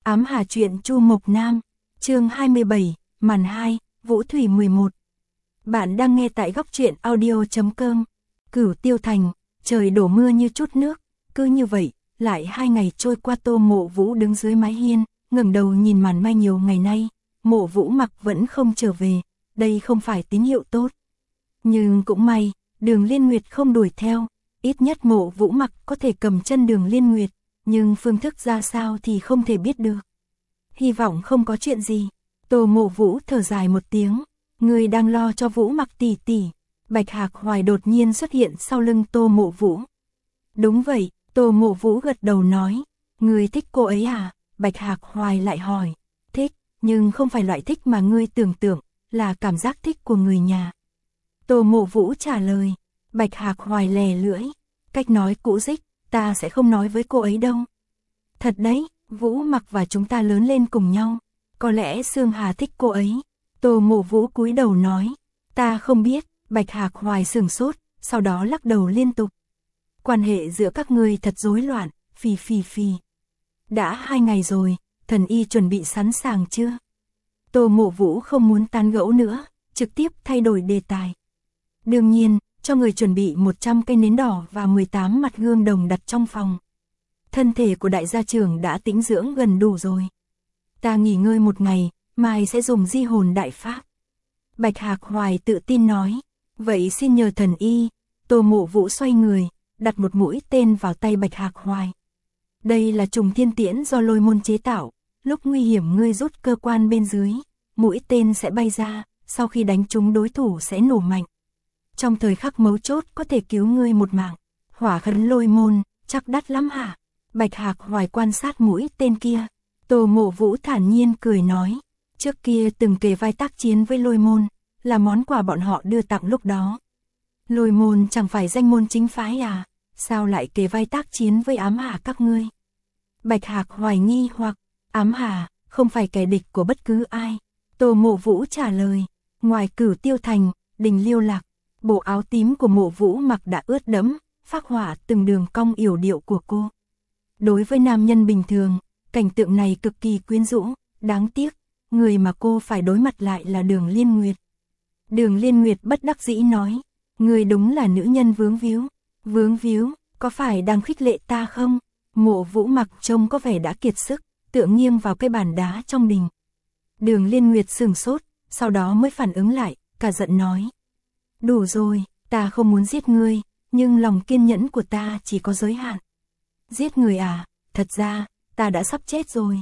Ám Hà truyện Chu Mộc Nam, chương 27, màn 2, Vũ Thủy 11. Bạn đang nghe tại góc truyện audio.com. Cửu Tiêu Thành, trời đổ mưa như chút nước, cứ như vậy, lại 2 ngày trôi qua. Tô Mộ Vũ đứng dưới mái hiên, ngẩng đầu nhìn màn mai nhiều ngày nay, Mộ Vũ Mặc vẫn không trở về, đây không phải tín hiệu tốt. Nhưng cũng may, Đường Liên Nguyệt không đuổi theo, ít nhất Mộ Vũ Mặc có thể cầm chân Đường Liên Nguyệt, nhưng phương thức ra sao thì không thể biết được. Hy vọng không có chuyện gì. Tô Mộ Vũ thở dài một tiếng, người đang lo cho Vũ Mặc tỷ tỷ. Bạch Hạc Hoài đột nhiên xuất hiện sau lưng Tô Mộ Vũ. Đúng vậy, Tô Mộ Vũ gật đầu nói, người thích cô ấy à? Bạch Hạc Hoài lại hỏi, thích, nhưng không phải loại thích mà ngươi tưởng tượng, là cảm giác thích của người nhà. Tô Mộ Vũ trả lời. Bạch Hạc Hoài lè lưỡi, cách nói cũ dích, ta sẽ không nói với cô ấy đâu. Thật đấy, Vũ Mặc và chúng ta lớn lên cùng nhau, có lẽ Sương Hà thích cô ấy. Tô Mộ Vũ cúi đầu nói, ta không biết. Bạch Hạc Hoài sửng sốt, sau đó lắc đầu liên tục. Quan hệ giữa các ngươi thật rối loạn, phì phì phì. Đã 2 ngày rồi, thần y chuẩn bị sẵn sàng chưa? Tô Mộ Vũ không muốn tán gẫu nữa, trực tiếp thay đổi đề tài. Đương nhiên, cho người chuẩn bị 100 cây nến đỏ và 18 mặt gương đồng đặt trong phòng. Thân thể của đại gia trưởng đã tĩnh dưỡng gần đủ rồi. Ta nghỉ ngơi 1 ngày, mai sẽ dùng di hồn đại pháp. Bạch Hạc Hoài tự tin nói, vậy xin nhờ thần y. Tô Mộ Vũ xoay người, đặt một mũi tên vào tay Bạch Hạc Hoài. Đây là trùng thiên tiễn do Lôi Môn chế tạo, lúc nguy hiểm ngươi rút cơ quan bên dưới, mũi tên sẽ bay ra, sau khi đánh trúng đối thủ sẽ nổ mạnh. Trong thời khắc mấu chốt có thể cứu ngươi một mạng. Hỏa khấn Lôi Môn, chắc đắt lắm hả? Bạch Hạc Hoài quan sát mũi tên kia. Tô Mộ Vũ thản nhiên cười nói, trước kia từng kề vai tác chiến với Lôi Môn, là món quà bọn họ đưa tặng lúc đó. Lôi Môn chẳng phải danh môn chính phái à, sao lại kề vai tác chiến với Ám Hà các ngươi? Bạch Hạc Hoài nghi hoặc, Ám Hà không phải kẻ địch của bất cứ ai. Tô Mộ Vũ trả lời, ngoài Cửu Tiêu Thành, Đình Liêu Lạc, bộ áo tím của Mộ Vũ Mặc đã ướt đẫm, phác họa từng đường cong yểu điệu của cô. Đối với nam nhân bình thường, cảnh tượng này cực kỳ quyến rũ, đáng tiếc, người mà cô phải đối mặt lại là Đường Liên Nguyệt. Đường Liên Nguyệt bất đắc dĩ nói, người đúng là nữ nhân vướng víu. Vướng víu, có phải đang khích lệ ta không? Mộ Vũ Mặc trông có vẻ đã kiệt sức, tựa nghiêng vào cây bàn đá trong đình. Đường Liên Nguyệt sửng sốt, sau đó mới phản ứng lại, cả giận nói, đủ rồi, ta không muốn giết ngươi, nhưng lòng kiên nhẫn của ta chỉ có giới hạn. Giết người à? Thật ra, ta đã sắp chết rồi.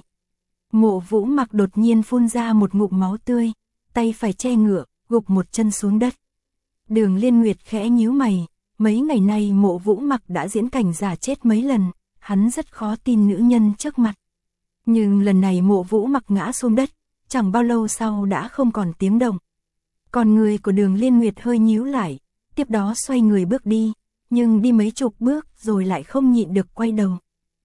Mộ Vũ Mặc đột nhiên phun ra một ngụm máu tươi, tay phải che ngựa, gục một chân xuống đất. Đường Liên Nguyệt khẽ nhíu mày, mấy ngày nay Mộ Vũ Mặc đã diễn cảnh giả chết mấy lần, hắn rất khó tin nữ nhân trước mặt. Nhưng lần này Mộ Vũ Mặc ngã xuống đất, chẳng bao lâu sau đã không còn tiếng động. Còn người của Đường Liên Nguyệt hơi nhíu lại, tiếp đó xoay người bước đi, nhưng đi mấy chục bước rồi lại không nhịn được quay đầu.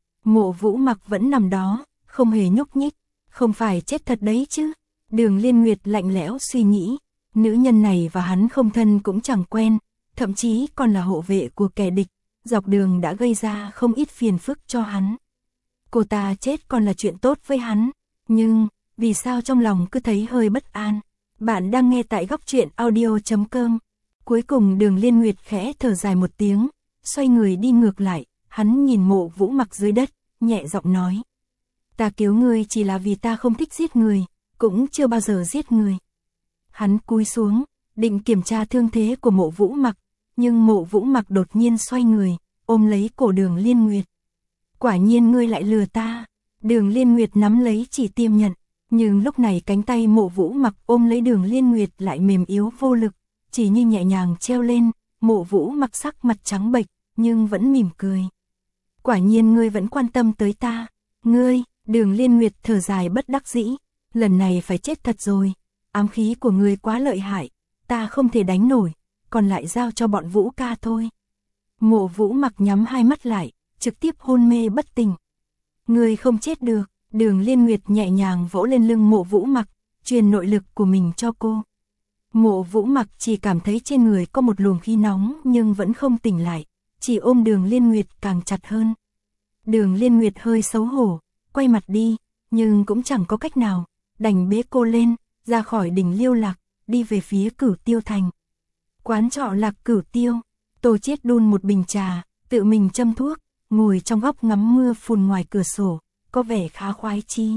Mộ Vũ Mặc vẫn nằm đó, không hề nhúc nhích, không phải chết thật đấy chứ? Đường Liên Nguyệt lạnh lẽo suy nghĩ, nữ nhân này và hắn không thân cũng chẳng quen, thậm chí còn là hộ vệ của kẻ địch, dọc đường đã gây ra không ít phiền phức cho hắn. Cô ta chết còn là chuyện tốt với hắn, nhưng vì sao trong lòng cứ thấy hơi bất an? Bạn đang nghe tại góc truyện audio.com. Cuối cùng Đường Liên Nguyệt khẽ thở dài một tiếng, xoay người đi ngược lại, hắn nhìn Mộ Vũ Mặc dưới đất, nhẹ giọng nói, ta cứu ngươi chỉ là vì ta không thích giết người, cũng chưa bao giờ giết người. Hắn cúi xuống, định kiểm tra thương thế của Mộ Vũ Mặc, nhưng Mộ Vũ Mặc đột nhiên xoay người, ôm lấy cổ Đường Liên Nguyệt. Quả nhiên ngươi lại lừa ta. Đường Liên Nguyệt nắm lấy chỉ tiêm nhận, nhưng lúc này cánh tay Mộ Vũ Mặc ôm lấy Đường Liên Nguyệt lại mềm yếu vô lực, chỉ như nhẹ nhàng treo lên. Mộ Vũ Mặc sắc mặt trắng bệch, nhưng vẫn mỉm cười. Quả nhiên ngươi vẫn quan tâm tới ta. Ngươi, Đường Liên Nguyệt thở dài bất đắc dĩ, lần này phải chết thật rồi. Ám khí của ngươi quá lợi hại, ta không thể đánh nổi, còn lại giao cho bọn Vũ ca thôi. Mộ Vũ Mặc nhắm hai mắt lại, trực tiếp hôn mê bất tỉnh. Ngươi không chết được. Đường Liên Nguyệt nhẹ nhàng vỗ lên lưng Mộ Vũ Mặc, truyền nội lực của mình cho cô. Mộ Vũ Mặc chỉ cảm thấy trên người có một luồng khí nóng nhưng vẫn không tỉnh lại, chỉ ôm Đường Liên Nguyệt càng chặt hơn. Đường Liên Nguyệt hơi xấu hổ, quay mặt đi, nhưng cũng chẳng có cách nào, đành bế cô lên, ra khỏi đỉnh Liêu Lạc, đi về phía Cửu Tiêu thành. Quán trọ Lạc Cửu Tiêu, Tô Chiết đun một bình trà, tự mình châm thuốc, ngồi trong góc ngắm mưa phùn ngoài cửa sổ, có vẻ khá khoái chí.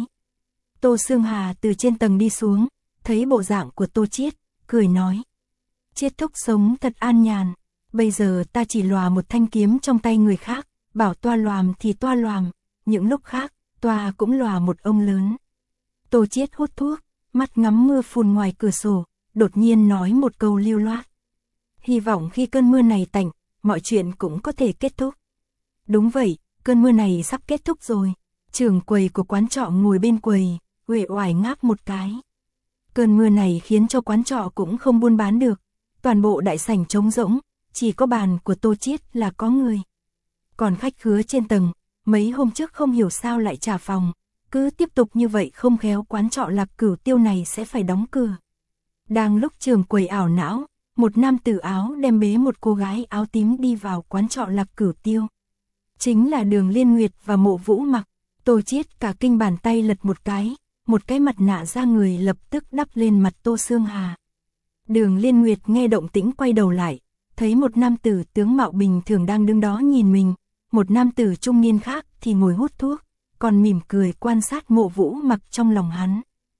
Tô Sương Hà từ trên tầng đi xuống, thấy bộ dạng của Tô Chiết, cười nói: Chiết thúc sống thật an nhàn, bây giờ ta chỉ lòa một thanh kiếm trong tay người khác, bảo toa loàm thì toa loàm, những lúc khác, toa cũng lòa một ông lớn. Tô Chiết hút thuốc, mắt ngắm mưa phùn ngoài cửa sổ, đột nhiên nói một câu lưu loát: hy vọng khi cơn mưa này tạnh, mọi chuyện cũng có thể kết thúc. Đúng vậy, cơn mưa này sắp kết thúc rồi. Trưởng quầy của quán trọ ngồi bên quầy, uể oải ngáp một cái. Cơn mưa này khiến cho quán trọ cũng không buôn bán được, toàn bộ đại sảnh trống rỗng, chỉ có bàn của Tô Chiết là có người. Còn khách khứa trên tầng, mấy hôm trước không hiểu sao lại trả phòng, cứ tiếp tục như vậy không khéo quán trọ Lạc Cửu Tiêu này sẽ phải đóng cửa. Đang lúc trưởng quầy ảo não, một nam tử áo đem bế một cô gái áo tím đi vào quán trọ Lạc Cửu Tiêu. Chính là Đường Liên Nguyệt và Mộ Vũ Mặc. Tô Chiết cả kinh bàn tay lật một cái mặt nạ ra người lập tức đắp lên mặt Tô Sương Hà. Đường Liên Nguyệt nghe động tĩnh quay đầu lại, thấy một nam tử tướng mạo bình thường đang đứng đó nhìn mình, một nam tử trung niên khác thì ngồi hút thuốc, còn mỉm cười quan sát Mộ Vũ Mặc trong lòng hắn.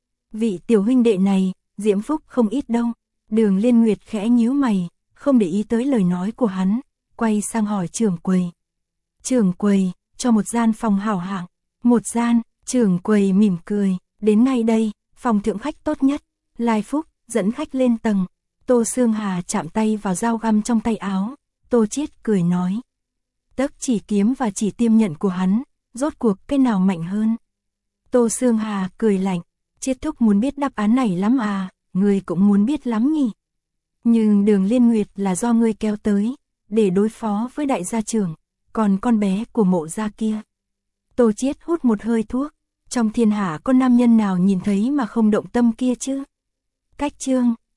Vị tiểu huynh đệ này, diễm phúc không ít đâu. Đường Liên Nguyệt khẽ nhíu mày, không để ý tới lời nói của hắn, quay sang hỏi trưởng quầy. Trưởng quầy, cho một gian phòng hảo hạng. Một gian, trưởng quầy mỉm cười, đến ngay đây, phòng thượng khách tốt nhất. Lai Phúc, dẫn khách lên tầng. Tô Sương Hà chạm tay vào dao găm trong tay áo, Tô Chiết cười nói: Tấc chỉ kiếm và chỉ tiêm nhận của hắn, rốt cuộc cái nào mạnh hơn? Tô Sương Hà cười lạnh: Chiết thúc muốn biết đáp án này lắm à, ngươi cũng muốn biết lắm nhỉ. Nhưng Đường Liên Nguyệt là do ngươi kéo tới, để đối phó với đại gia trưởng, còn con bé của Mộ gia kia. Tô Chiết hút một hơi thuốc, trong thiên hạ có nam nhân nào nhìn thấy mà không động tâm kia chứ? Cách chương